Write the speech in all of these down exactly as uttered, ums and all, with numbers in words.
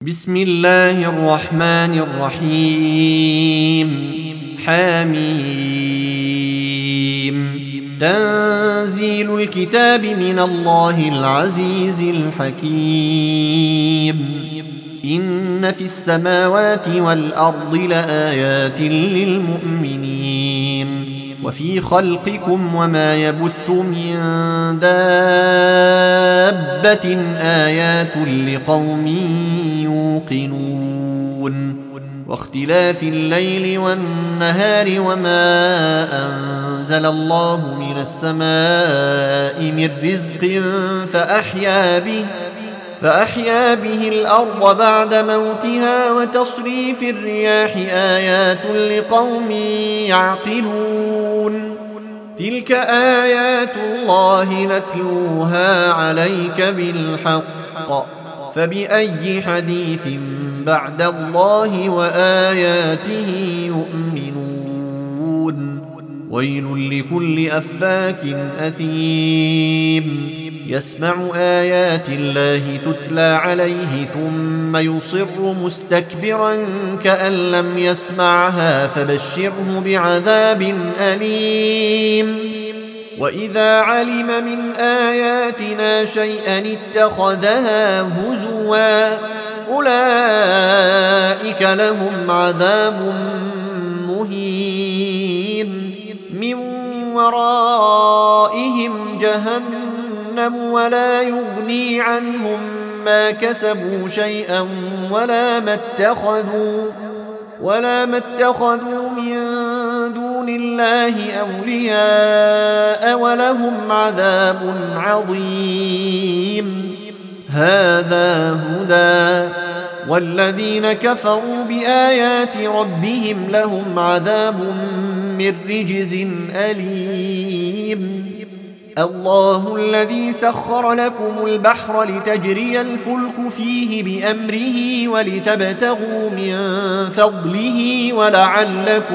بسم الله الرحمن الرحيم حميم تنزيل الكتاب من الله العزيز الحكيم إن في السماوات والأرض لآيات للمؤمنين وفي خلقكم وما يبث من دابة آيات لقوم يوقنون واختلاف الليل والنهار وما أنزل الله من السماء من رزق فأحيا به فأحيا به الأرض بعد موتها وتصريف الرياح آيات لقوم يعقلون تلك آيات الله نتلوها عليك بالحق فبأي حديث بعد الله وآياته يؤمنون ويل لكل أفاك أثيم يسمع آيات الله تتلى عليه ثم يصر مستكبرا كأن لم يسمعها فبشره بعذاب أليم وإذا علم من آياتنا شيئا اتخذها هزوا أولئك لهم عذاب مهين من ورائهم جهنم ولا يغني عنهم ما كسبوا شيئا ولا ما اتخذوا ولا ما اتخذوا من دون الله أولياء ولهم عذاب عظيم هذا هدى والذين كفروا بآيات ربهم لهم عذاب من رجز أليم الله الذي سخر لكم البحر لتجري الفلك فيه بأمره ولتبتغوا من فضله ولعلكم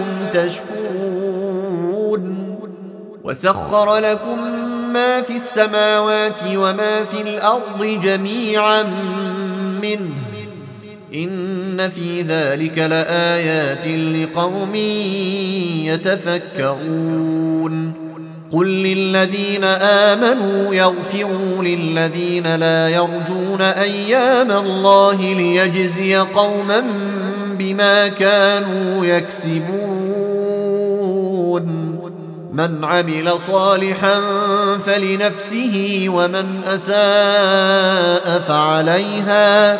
تشكرون وسخر لكم ما في السماوات وما في الأرض جميعا منه إن في ذلك لآيات لقوم يتفكرون قل للذين آمنوا يغفروا للذين لا يرجون أيام الله ليجزي قوما بما كانوا يكسبون من عمل صالحا فلنفسه ومن أساء فعليها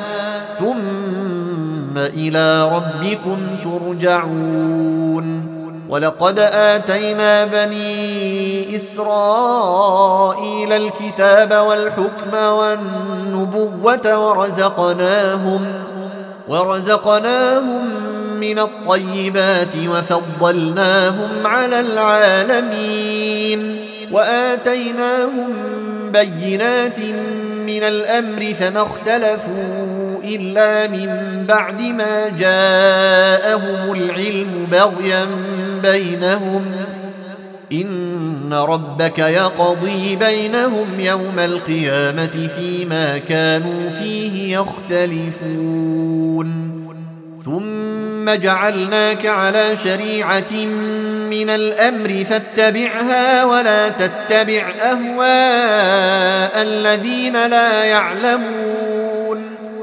ثم إلى ربكم ترجعون ولقد آتينا بني إسرائيل الكتاب والحكم والنبوة ورزقناهم ورزقناهم من الطيبات وفضلناهم على العالمين وآتيناهم بينات من الأمر فما اختلفوا إلا من بعد ما جاءهم العلم بغيا بينهم إن ربك يقضي بينهم يوم القيامة فيما كانوا فيه يختلفون ثم جعلناك على شريعة من الأمر فاتبعها ولا تتبع أهواء الذين لا يعلمون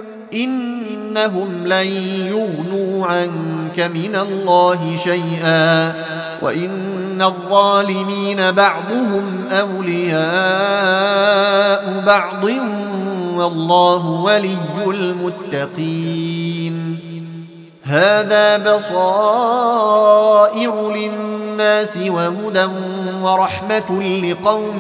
إنهم لن يغنوا عنك من الله شيئا وإن الظالمين بعضهم أولياء بعض والله ولي المتقين هذا بصائر للناس وهدى ورحمة لقوم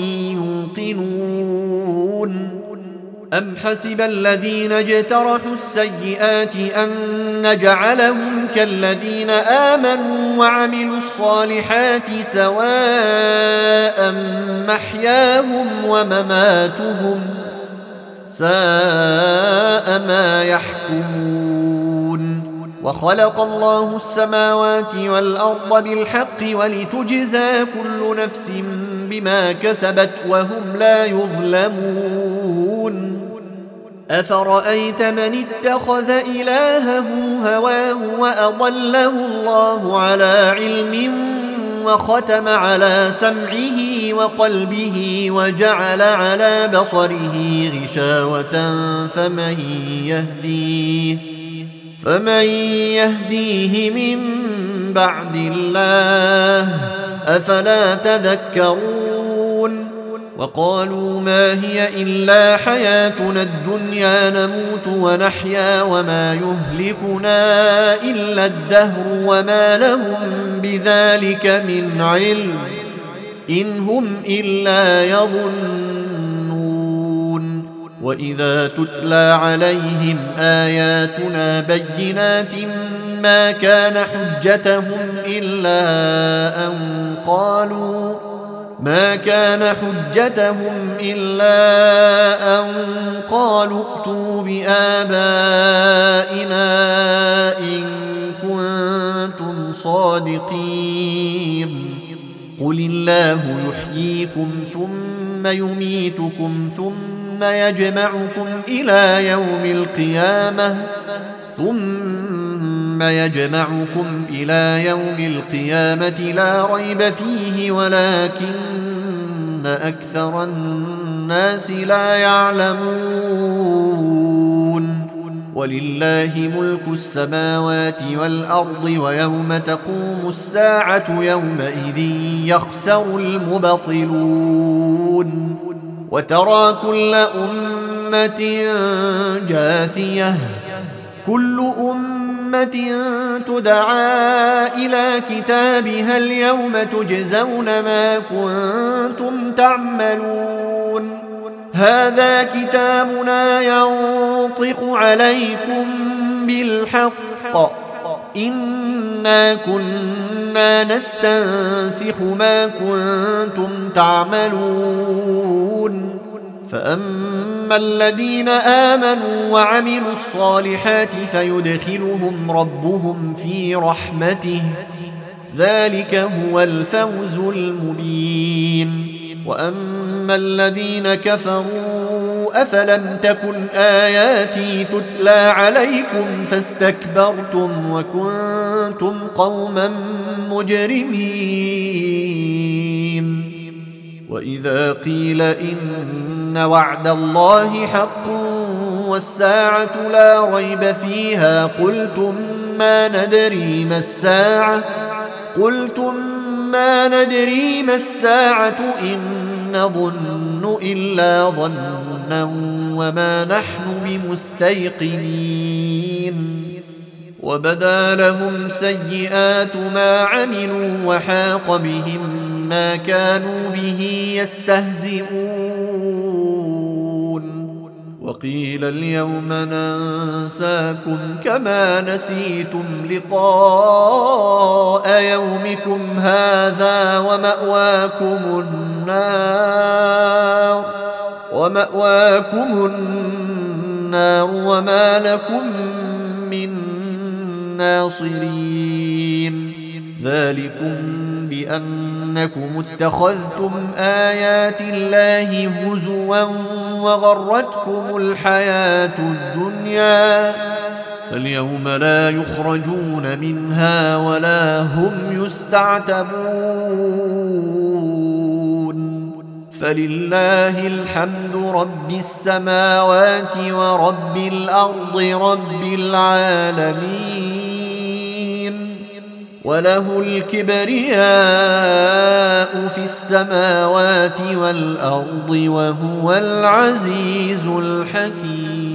يوقنون أم حسب الذين اجترحوا السيئات أن نجعلهم كالذين آمنوا وعملوا الصالحات سواء محياهم ومماتهم ساء ما يحكمون وخلق الله السماوات والأرض بالحق ولتجزى كل نفس بما كسبت وهم لا يظلمون أفرأيت من اتخذ إلهه هواه وأضله الله على علم وختم على سمعه وقلبه وجعل على بصره غشاوة فمن يهديه فمن يهديه من بعد الله أفلا تذكرون وقالوا ما هي إلا حياتنا الدنيا نموت ونحيا وما يهلكنا إلا الدهر وما لهم بذلك من علم إن هم إلا يظنون وإذا تتلى عليهم آياتنا بينات ما كان حجتهم إلا أن قالوا ما كان حجتهم إلا أن قالوا ائتوا بآبائنا إن كنتم صادقين قل الله يحييكم ثم يميتكم ثم يجمعكم إلى يوم القيامة ثم يجمعكم إلى يوم القيامة لا ريب فيه ولكن أكثر الناس لا يعلمون ولله ملك السماوات والأرض ويوم تقوم الساعة يومئذ يخسر المبطلون وترى كل أمة جاثية كل أمة تدعى إلى كتابها اليوم تجزون ما كنتم تعملون هذا كتابنا ينطق عليكم بالحق إنا كنا نستنسخ ما كنتم تعملون فأما الذين آمنوا وعملوا الصالحات فيدخلهم ربهم في رحمته ذلك هو الفوز المبين وأما الذين كفروا أفلم تكن آياتي تتلى عليكم فاستكبرتم وكنتم قوما مجرمين وإذا قيل إن وعد الله حق والساعة لا ريب فيها قلتم ما ندري ما الساعة قلتم ما ندري ما الساعة إن نظن إلا ظنا وما نحن بمستيقنين وبدا لهم سيئات ما عملوا وحاق بهم ما كانوا به يستهزئون وقيل اليوم ننساكم كما نسيتم لقاء يومكم هذا ومأواكم النار ومأواكم النار وما لكم من ناصرين ذلكم بأنكم اتخذتم آيات الله هزوا وغرتكم الحياة الدنيا فاليوم لا يخرجون منها ولا هم يستعتبون فلله الحمد رب السماوات ورب الأرض رب العالمين وله الكبرياء في السماوات والأرض وهو العزيز الحكيم.